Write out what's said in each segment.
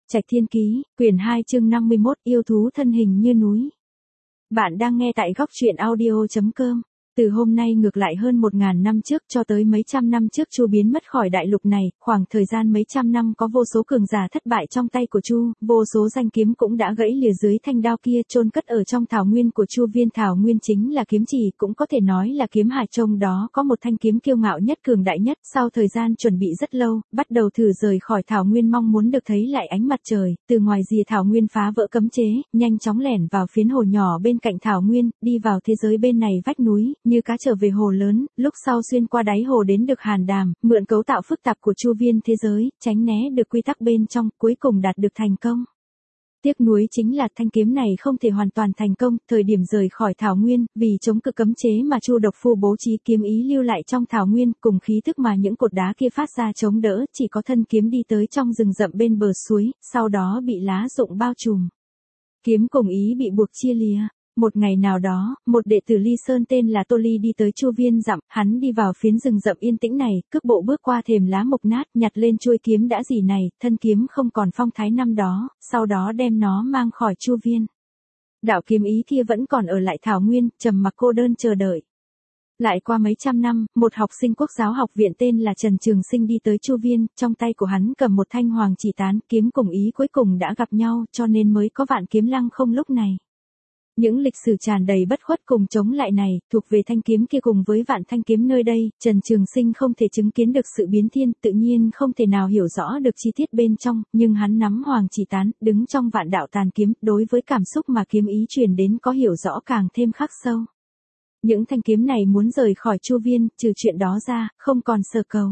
Trạch Thiên Ký, quyển 2 chương 51, yêu thú thân hình như núi. Bạn đang nghe tại góc truyện audio.com. Từ hôm nay ngược lại hơn 1000 năm trước cho tới mấy trăm năm trước Chu biến mất khỏi đại lục này, khoảng thời gian mấy trăm năm có vô số cường giả thất bại trong tay của Chu, vô số danh kiếm cũng đã gãy lìa dưới thanh đao kia chôn cất ở trong thảo nguyên của Chu viên. Thảo nguyên chính là kiếm chỉ, cũng có thể nói là kiếm hải, trong đó có một thanh kiếm kiêu ngạo nhất, cường đại nhất. Sau thời gian chuẩn bị rất lâu, bắt đầu thử rời khỏi thảo nguyên, mong muốn được thấy lại ánh mặt trời, từ ngoài rìa thảo nguyên phá vỡ cấm chế, nhanh chóng lẻn vào phiến hồ nhỏ bên cạnh thảo nguyên, đi vào thế giới bên này vách núi, như cá trở về hồ lớn, lúc sau xuyên qua đáy hồ đến được Hàn Đàm, mượn cấu tạo phức tạp của Chu viên thế giới, tránh né được quy tắc bên trong, cuối cùng đạt được thành công. Tiếc nuối chính là thanh kiếm này không thể hoàn toàn thành công, thời điểm rời khỏi thảo nguyên, vì chống cự cấm chế mà Chu độc phu bố trí kiếm ý lưu lại trong thảo nguyên, cùng khí thức mà những cột đá kia phát ra chống đỡ, chỉ có thân kiếm đi tới trong rừng rậm bên bờ suối, sau đó bị lá rụng bao trùm. Kiếm cùng ý bị buộc chia lìa. Một ngày nào đó, một đệ tử Ly Sơn tên là Tô Ly đi tới Chu viên dặm, hắn đi vào phiến rừng rậm yên tĩnh này, cước bộ bước qua thềm lá mục nát, nhặt lên chuôi kiếm đã rỉ này, thân kiếm không còn phong thái năm đó, sau đó đem nó mang khỏi Chu viên. Đạo kiếm ý kia vẫn còn ở lại thảo nguyên, trầm mặc cô đơn chờ đợi. Lại qua mấy trăm năm, một học sinh Quốc giáo học viện tên là Trần Trường Sinh đi tới Chu viên, trong tay của hắn cầm một thanh hoàng chỉ tán, kiếm cùng ý cuối cùng đã gặp nhau, cho nên mới có Vạn Kiếm Lăng Không lúc này. Những lịch sử tràn đầy bất khuất cùng chống lại này, thuộc về thanh kiếm kia cùng với vạn thanh kiếm nơi đây, Trần Trường Sinh không thể chứng kiến được sự biến thiên, tự nhiên không thể nào hiểu rõ được chi tiết bên trong, nhưng hắn nắm hoàng chỉ tán, đứng trong vạn đạo tàn kiếm, đối với cảm xúc mà kiếm ý truyền đến có hiểu rõ càng thêm khắc sâu. Những thanh kiếm này muốn rời khỏi Chu viên, trừ chuyện đó ra, không còn sở cầu.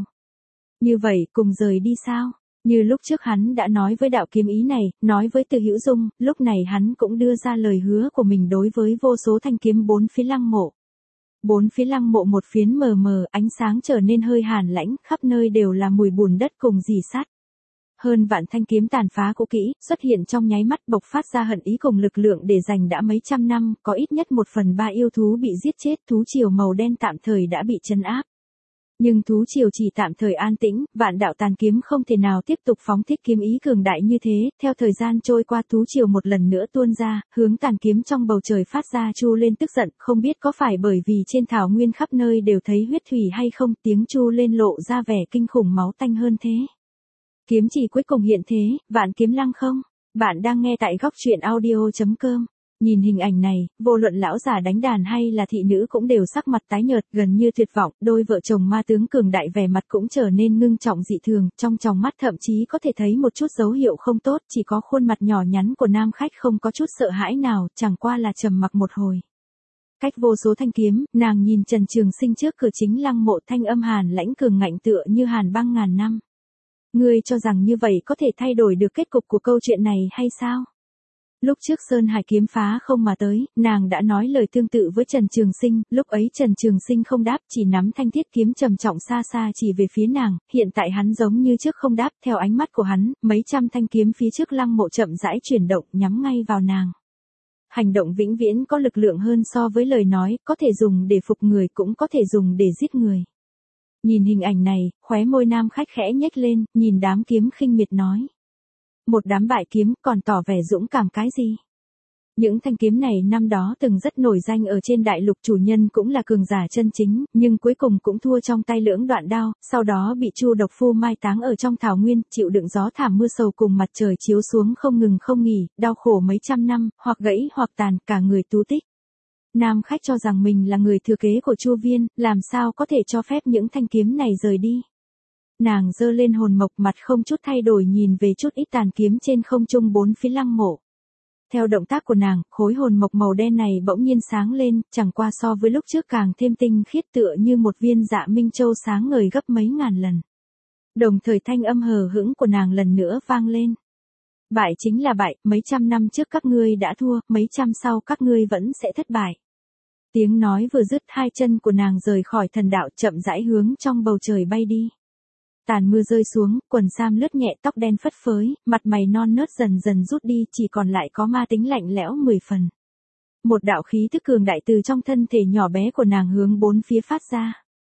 Như vậy, cùng rời đi sao? Như lúc trước hắn đã nói với đạo kiếm ý này, nói với Từ Hữu Dung, lúc này hắn cũng đưa ra lời hứa của mình đối với vô số thanh kiếm bốn phía lăng mộ. Bốn phía lăng mộ một phiến mờ mờ, ánh sáng trở nên hơi hàn lãnh, khắp nơi đều là mùi bùn đất cùng rỉ sắt. Hơn vạn thanh kiếm tàn phá cũ kỹ, xuất hiện trong nháy mắt, bộc phát ra hận ý cùng lực lượng để dành đã mấy trăm năm, có ít nhất 1/3 yêu thú bị giết chết, thú triều màu đen tạm thời đã bị trấn áp. Nhưng thú triều chỉ tạm thời an tĩnh, vạn đạo tàn kiếm không thể nào tiếp tục phóng thích kiếm ý cường đại như thế, theo thời gian trôi qua thú triều một lần nữa tuôn ra, hướng tàn kiếm trong bầu trời phát ra chu lên tức giận, không biết có phải bởi vì trên thảo nguyên khắp nơi đều thấy huyết thủy hay không, tiếng chu lên lộ ra vẻ kinh khủng máu tanh hơn thế. Kiếm chỉ cuối cùng hiện thế, Vạn Kiếm Lăng Không. Bạn đang nghe tại góc truyện audio.com. Nhìn hình ảnh này, vô luận lão già đánh đàn hay là thị nữ cũng đều sắc mặt tái nhợt, gần như tuyệt vọng, đôi vợ chồng ma tướng cường đại vẻ mặt cũng trở nên ngưng trọng dị thường, trong tròng mắt thậm chí có thể thấy một chút dấu hiệu không tốt, chỉ có khuôn mặt nhỏ nhắn của nam khách không có chút sợ hãi nào, chẳng qua là trầm mặc một hồi. Cách vô số thanh kiếm, nàng nhìn Trần Trường Sinh trước cửa chính lăng mộ, thanh âm hàn lãnh cường ngạnh tựa như hàn băng ngàn năm. Ngươi cho rằng như vậy có thể thay đổi được kết cục của câu chuyện này hay sao? Lúc trước Sơn Hải kiếm phá không mà tới, nàng đã nói lời tương tự với Trần Trường Sinh, lúc ấy Trần Trường Sinh không đáp, chỉ nắm thanh thiết kiếm trầm trọng xa xa chỉ về phía nàng, hiện tại hắn giống như trước không đáp, theo ánh mắt của hắn, mấy trăm thanh kiếm phía trước lăng mộ chậm rãi chuyển động, nhắm ngay vào nàng. Hành động vĩnh viễn có lực lượng hơn so với lời nói, có thể dùng để phục người cũng có thể dùng để giết người. Nhìn hình ảnh này, khóe môi nam khách khẽ nhếch lên, nhìn đám kiếm khinh miệt nói. Một đám bại kiếm còn tỏ vẻ dũng cảm cái gì? Những thanh kiếm này năm đó từng rất nổi danh ở trên đại lục, chủ nhân cũng là cường giả chân chính, nhưng cuối cùng cũng thua trong tay lưỡng đoạn đao, sau đó bị Chu độc phu mai táng ở trong thảo nguyên, chịu đựng gió thảm mưa sầu cùng mặt trời chiếu xuống không ngừng không nghỉ, đau khổ mấy trăm năm, hoặc gãy hoặc tàn, cả người tú tích. Nam khách cho rằng mình là người thừa kế của Chu viên, làm sao có thể cho phép những thanh kiếm này rời đi. Nàng giơ lên hồn mộc, mặt không chút thay đổi nhìn về chút ít tàn kiếm trên không trung bốn phía lăng mộ. Theo động tác của nàng, khối hồn mộc màu đen này bỗng nhiên sáng lên, chẳng qua so với lúc trước càng thêm tinh khiết tựa như một viên dạ minh châu sáng ngời gấp mấy ngàn lần. Đồng thời thanh âm hờ hững của nàng lần nữa vang lên. Bại chính là bại, mấy trăm năm trước các ngươi đã thua, mấy trăm sau các ngươi vẫn sẽ thất bại. Tiếng nói vừa dứt, hai chân của nàng rời khỏi thần đạo, chậm rãi hướng trong bầu trời bay đi. Tàn mưa rơi xuống, quần sam lướt nhẹ, tóc đen phất phới, mặt mày non nớt dần dần rút đi, chỉ còn lại có ma tính lạnh lẽo 10 phần. Một đạo khí thức cường đại từ trong thân thể nhỏ bé của nàng hướng bốn phía phát ra.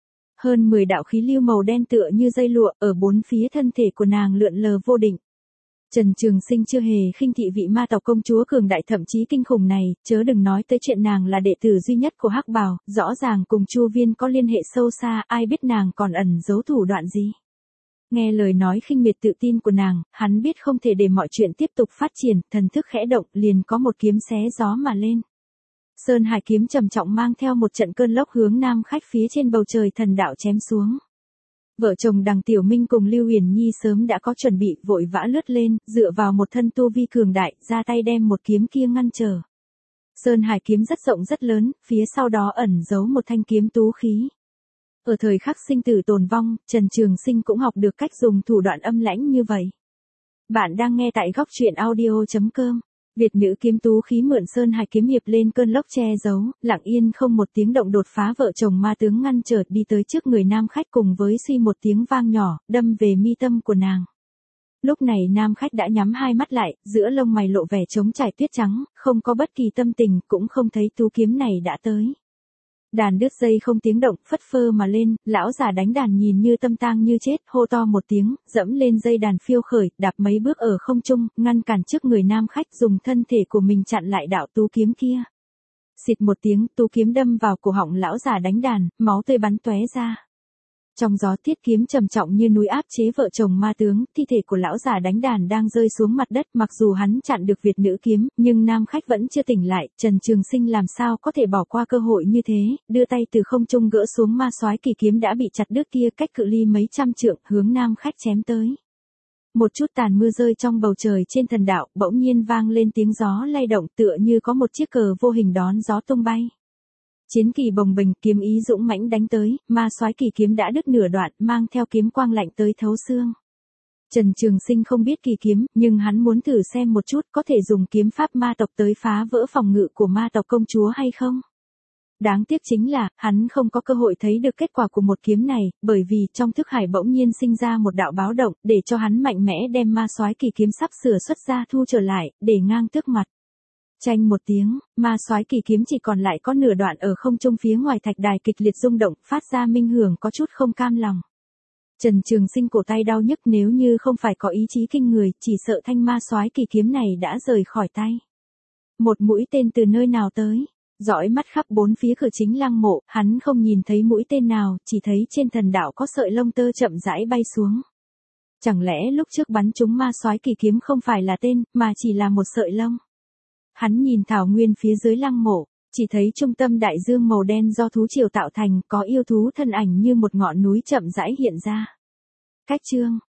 Hơn 10 đạo khí lưu màu đen tựa như dây lụa ở bốn phía thân thể của nàng lượn lờ vô định. Trần Trường Sinh chưa hề khinh thị vị ma tộc công chúa cường đại thậm chí kinh khủng này, chớ đừng nói tới chuyện nàng là đệ tử duy nhất của Hắc Bào, rõ ràng cùng Chu Viên có liên hệ sâu xa, ai biết nàng còn ẩn giấu thủ đoạn gì. Nghe lời nói khinh miệt tự tin của nàng, hắn biết không thể để mọi chuyện tiếp tục phát triển, thần thức khẽ động liền có một kiếm xé gió mà lên. Sơn Hải kiếm trầm trọng mang theo một trận cơn lốc hướng Nam Khách phía trên bầu trời thần đạo chém xuống. Vợ chồng Đằng Tiểu Minh cùng Lưu Huyền Nhi sớm đã có chuẩn bị, vội vã lướt lên, dựa vào một thân tu vi cường đại, ra tay đem một kiếm kia ngăn trở. Sơn Hải kiếm rất rộng rất lớn, phía sau đó ẩn giấu một thanh kiếm tú khí. Ở thời khắc sinh tử tồn vong, Trần Trường Sinh cũng học được cách dùng thủ đoạn âm lãnh như vậy. Bạn đang nghe tại góc truyện audio.com. Việt nữ kiếm tú khí mượn Sơn Hải kiếm hiệp lên cơn lốc che giấu, lặng yên không một tiếng động đột phá vợ chồng ma tướng ngăn trở đi tới trước người Nam Khách cùng với suy một tiếng vang nhỏ, đâm về mi tâm của nàng. Lúc này Nam Khách đã nhắm hai mắt lại, giữa lông mày lộ vẻ trống trải tuyết trắng, không có bất kỳ tâm tình, cũng không thấy tú kiếm này đã tới. Đàn đứt dây không tiếng động, phất phơ mà lên, lão già đánh đàn nhìn như tâm tang như chết, hô to một tiếng, dẫm lên dây đàn phiêu khởi, đạp mấy bước ở không trung, ngăn cản trước người Nam Khách, dùng thân thể của mình chặn lại đạo tú kiếm kia. Xịt một tiếng, tú kiếm đâm vào cổ họng lão già đánh đàn, máu tươi bắn tóe ra. Trong gió thiết kiếm trầm trọng như núi áp chế vợ chồng ma tướng, thi thể của lão già đánh đàn đang rơi xuống mặt đất, mặc dù hắn chặn được Việt nữ kiếm, nhưng Nam Khách vẫn chưa tỉnh lại, Trần Trường Sinh làm sao có thể bỏ qua cơ hội như thế, đưa tay từ không trung gỡ xuống ma soái kỳ kiếm đã bị chặt đứt kia, cách cự ly mấy trăm trượng, hướng Nam Khách chém tới. Một chút tàn mưa rơi trong bầu trời trên thần đạo, bỗng nhiên vang lên tiếng gió lay động, tựa như có một chiếc cờ vô hình đón gió tung bay. Chiến kỳ bồng bềnh, kiếm ý dũng mãnh đánh tới, ma soái kỳ kiếm đã đứt nửa đoạn, mang theo kiếm quang lạnh tới thấu xương. Trần Trường Sinh không biết kỳ kiếm, nhưng hắn muốn thử xem một chút có thể dùng kiếm pháp ma tộc tới phá vỡ phòng ngự của ma tộc công chúa hay không. Đáng tiếc chính là, hắn không có cơ hội thấy được kết quả của một kiếm này, bởi vì trong thức hải bỗng nhiên sinh ra một đạo báo động, để cho hắn mạnh mẽ đem ma soái kỳ kiếm sắp sửa xuất ra thu trở lại, để ngang tước mặt. Chanh một tiếng, ma soái kỳ kiếm chỉ còn lại có nửa đoạn ở không trung, phía ngoài thạch đài kịch liệt rung động, phát ra minh hưởng có chút không cam lòng. Trần Trường Sinh cổ tay đau nhức, nếu như không phải có ý chí kinh người, chỉ sợ thanh ma soái kỳ kiếm này đã rời khỏi tay. Một mũi tên từ nơi nào tới? Dõi mắt khắp bốn phía cửa chính lăng mộ, hắn không nhìn thấy mũi tên nào, chỉ thấy trên thần đạo có sợi lông tơ chậm rãi bay xuống. Chẳng lẽ lúc trước bắn trúng ma soái kỳ kiếm không phải là tên, mà chỉ là một sợi lông? Hắn nhìn thảo nguyên phía dưới lăng mộ, chỉ thấy trung tâm đại dương màu đen do thú triều tạo thành, có yêu thú thân ảnh như một ngọn núi chậm rãi hiện ra. Cách chương,